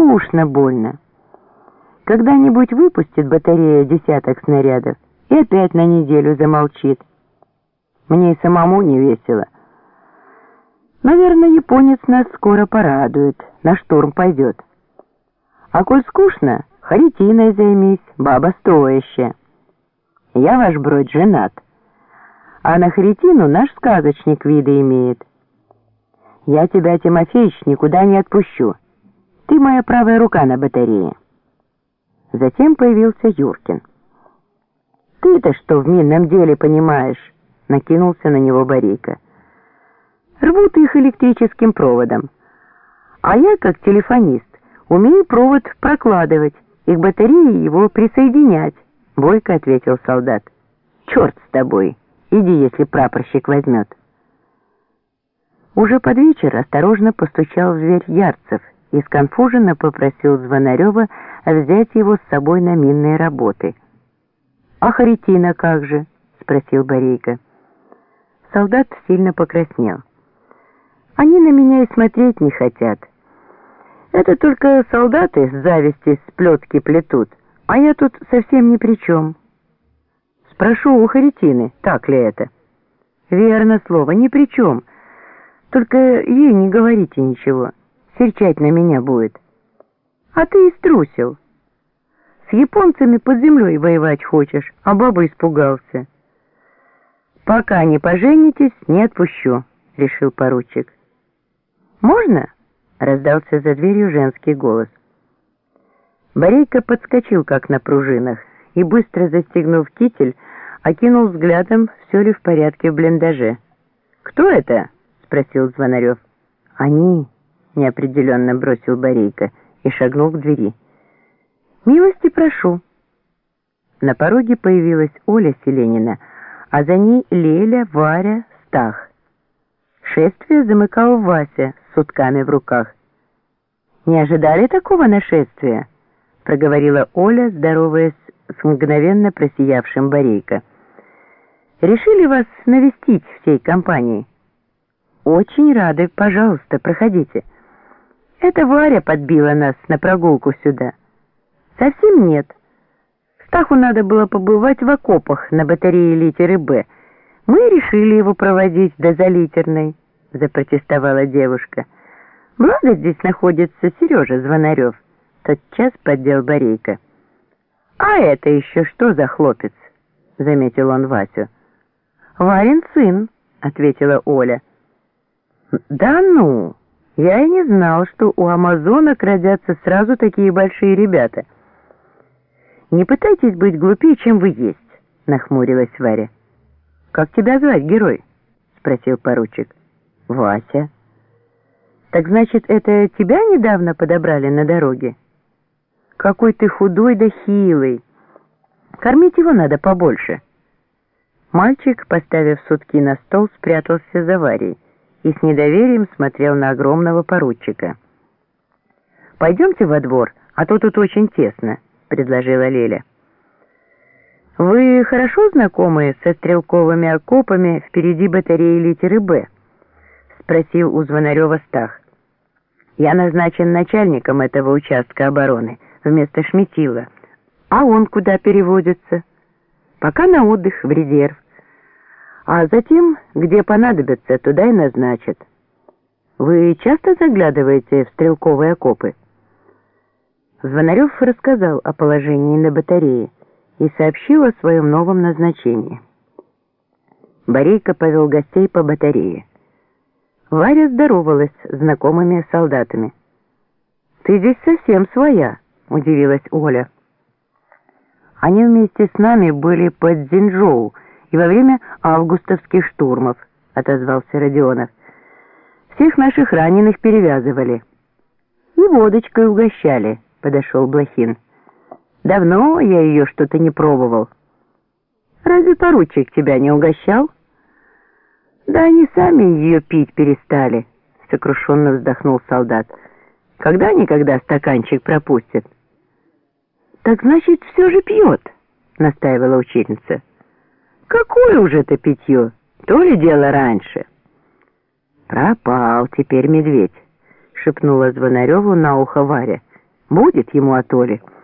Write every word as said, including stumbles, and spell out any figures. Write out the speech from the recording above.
скучно больно. Когда-нибудь выпустит батарея десяток снарядов и опять на неделю замолчит. Мне и самому не весело. Наверное, японец нас скоро порадует, на штурм пойдет. А коль скучно, Харитиной займись, баба стоящая. Я, ваш бродь, женат, а на Харитину наш сказочник виды имеет. Я тебя, Тимофеич, никуда не отпущу. Ты моя правая рука на батарее. Затем появился Юркин. «Ты-то что в минном деле понимаешь?» — накинулся на него Борейко. «Рвут их электрическим проводом. А я, как телефонист, умею провод прокладывать и к батарее его присоединять», — бойко ответил солдат. «Черт с тобой! Иди, если прапорщик возьмет». Уже под вечер осторожно постучал в дверь Ярцев и сконфуженно попросил Звонарева взять его с собой на минные работы. «А Харитина как же?» — спросил Борейко. Солдат сильно покраснел. «Они на меня и смотреть не хотят. Это только солдаты с зависти сплетки плетут, а я тут совсем ни при чем. Спрошу у Харитины, так ли это?» «Верно слово, ни при чем. Только ей не говорите ничего, серчать на меня будет. А ты и струсил. С японцами под землей воевать хочешь, а баба испугался». «Пока не поженитесь, не отпущу», — решил поручик. «Можно?» — раздался за дверью женский голос. Борейко подскочил, как на пружинах, и, быстро застегнув китель, окинул взглядом, все ли в порядке в блиндаже. «Кто это?» — спросил Звонарев. «Они», — неопределенно бросил Борейко и шагнул к двери. «Милости прошу». На пороге появилась Оля Селенина, а за ней Леля, Варя, Стах. Шествие замыкал Вася с сутками в руках. «Не ожидали такого нашествия?» — проговорила Оля, здороваясь с мгновенно просиявшим Борейко. «Решили вас навестить всей компанией?» «Очень рады, пожалуйста, проходите. Это Варя подбила нас на прогулку сюда». «Совсем нет. Стаху надо было побывать в окопах на батарее литеры «Б». Мы решили его проводить до залитерной», — запротестовала девушка. «Благо здесь находится Сережа Звонарев», — тотчас поддел Борейко. «А это еще что за хлопец?» — заметил он Васю. «Варин сын», — ответила Оля. «Да ну, я и не знал, что у амазонок родятся сразу такие большие ребята». «Не пытайтесь быть глупее, чем вы есть», — нахмурилась Варя. «Как тебя звать, герой?» — спросил поручик. «Вася». «Так значит, это тебя недавно подобрали на дороге?» «Какой ты худой да хилый. Кормить его надо побольше». Мальчик, поставив сутки на стол, спрятался за Варей и с недоверием смотрел на огромного поручика. «Пойдемте во двор, а то тут очень тесно», — предложила Леля. «Вы хорошо знакомы со стрелковыми окопами впереди батареи литеры «Б»?» — спросил у Звонарева Стах. «Я назначен начальником этого участка обороны вместо Шметила. А он куда переводится?» «Пока на отдых, в резерв. А затем, где понадобится, туда и назначат. Вы часто заглядываете в стрелковые окопы?» Звонарев рассказал о положении на батарее и сообщил о своем новом назначении. Борейко повел гостей по батарее. Варя здоровалась с знакомыми солдатами. «Ты здесь совсем своя», — удивилась Оля. «Они вместе с нами были под Дзинчжоу и во время августовских штурмов», — отозвался Родионов. «Всех наших раненых перевязывали». «И водочкой угощали», — подошел Блохин. «Давно я ее что-то не пробовал». «Разве поручик тебя не угощал?» «Да они сами ее пить перестали», — сокрушенно вздохнул солдат. «Когда-никогда стаканчик пропустят». «Так значит, все же пьет», — настаивала учительница. «Какое уже это питье? То ли дело раньше». «Пропал теперь медведь», — шепнула Звонареву на ухо Варя. Будет ему от Оли.